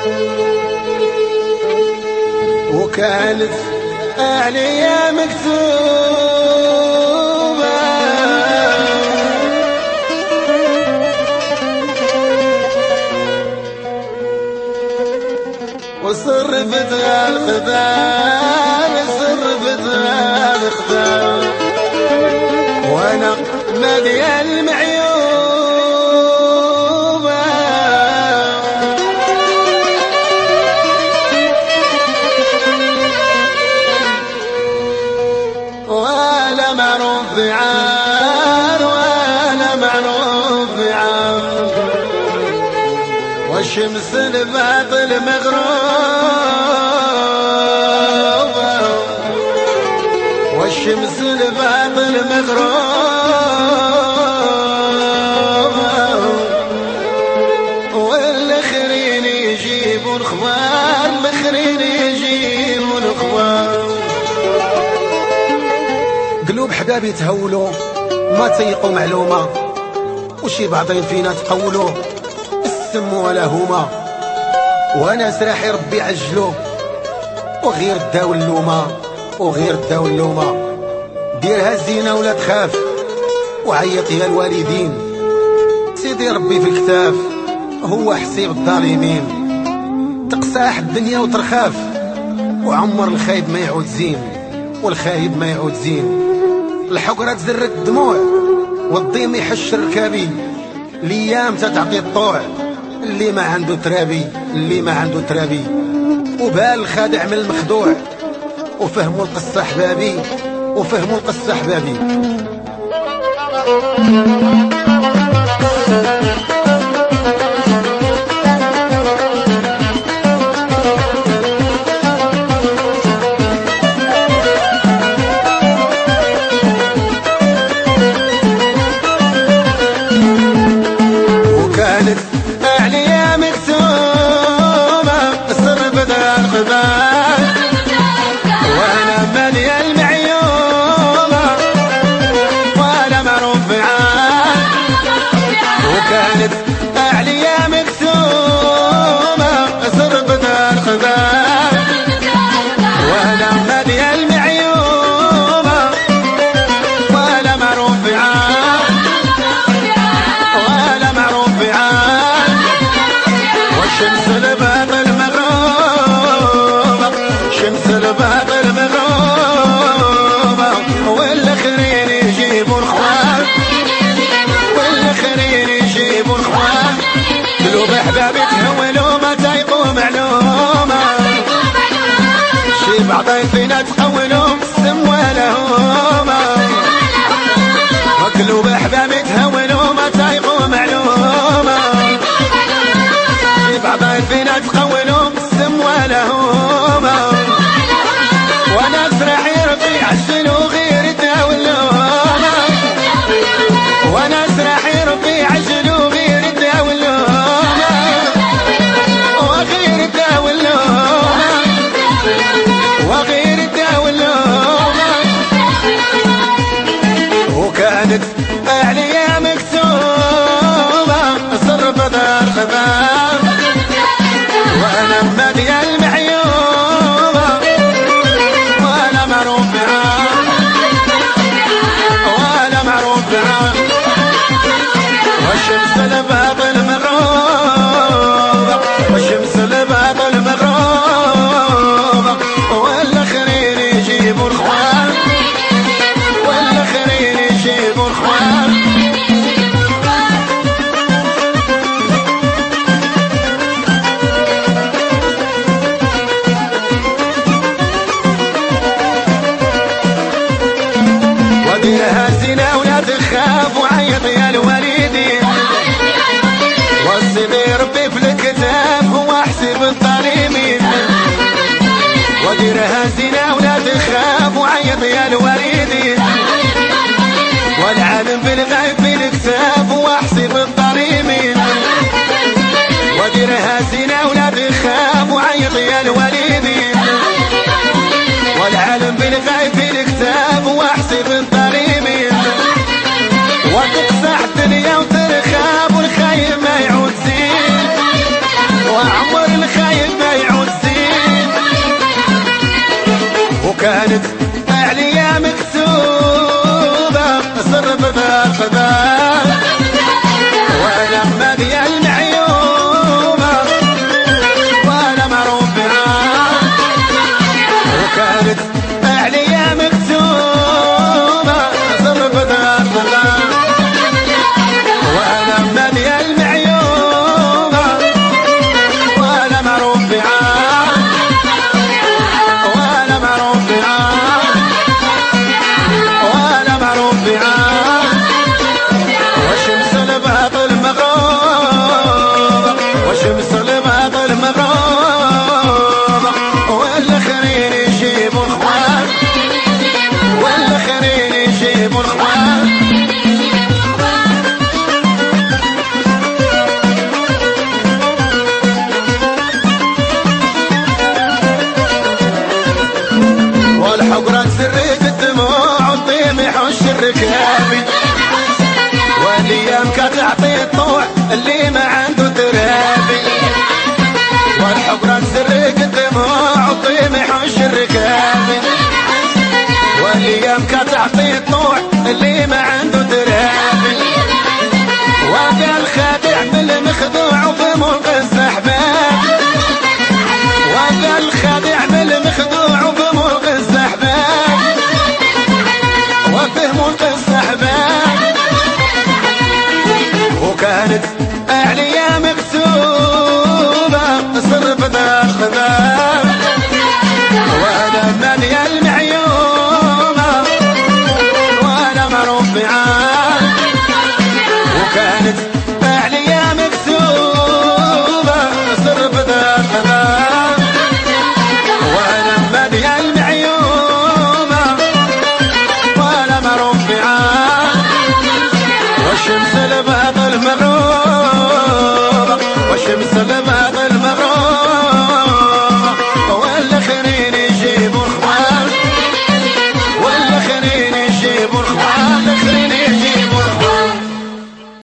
وكانت عليا مكتوبة وصرفتها الخدام صرفتها الخدام وانا مليان المعيوبة ولا معروف بعار ولا معروف بعار والشمس الباطل مغروبة والشمس الباطل مغروبة والاخرين يجيبون اخبار الاخرين يجيبون اخبار. قلوب حبابي تهولوا ما تيقوا معلومة وشي بعضين فينا تقولوا السم ولا هما وناس راح ربي عجلوا وغير داو اللومة وغير داو اللومة. ديرها الزينة ولا تخاف وعيط يا الوالدين سيدي ربي في الكتاف هو حسيب الظالمين. تقساح الدنيا وترخاف وعمر الخايب ما يعود زين والخايب ما يعود زين. الحقرة تزرد الدموع والضيم يحش الركابي الايام تتعطي الطوع اللي ما عنده ترابي اللي ما عنده ترابي. وبال الخادع من المخدوع وفهموا القصة حبابي وفهموا القصة حبابي. وكانت عليا مكتوبة صرفتها الخبال وانا مليان المعيوبة ولا معروف بعاد. وكانت عليا مكتوبة صرفتها الخبال وانا مليان المعيوبة ولا معروف بعاد ولا معروف بعاد. والشمس الباطل مغروبة شمس الباطل مغروبة والاخرين يجيبوا الخوان والاخرين يجيبوا الخوان. قلوب احبابي تهولوا ما تيقوا معلومة شي بعضين فينا تقولوا السم ولا هما. وقلوب احبابي تهولوا ما تيقوا معلومة شي بعضين فينا تقولوا السم ولا هما. وناس راح يربي عجلوا غير داو اللومة وناس راح يربي عجلوا غير داو اللومة وغير داو اللومة وغير داو اللومة. وكانت عليا مكتوبة صرفتها الخباب وانا مليان المعيوبة ولا معروف بعاد ولا معروف بعاد. والشمس الباطل مغروبة والشمس الباطل مغروبة والاخرين يجيبوا الخوان والاخرين يجيبوا الخوان. وديرها زينة ولا تخاف وعيط يا الوالدين والسيدي ربي في الكتاب هو حسيب الظالمين. وديرها زينة ولا تخاف وعيط يا الوالدين والعالم بالغيب في الكتاب هو حسيب الظالمين. وديرها زينة ولا تخاف وعيط يا الوالدين والعالم بالغيب في الكتاب واحسب الظالمين. وتقسح الدنيا وترخاب والخايب ما يعود زين وعمر الخايب كتعطي الطوع اللي ما عنده ترابي، والحب تسرق الدموع وطيمح وش الركابي، والايام كتعطي الطوع اللي ما عنده ترابي، وقال خادع بالمخدوع وبموق السحباب، وقال خادع بالمخدوع وبموق السحباب، وبموق السحباب. وكانت عليا مكتوبة صرف ذا الخذاب.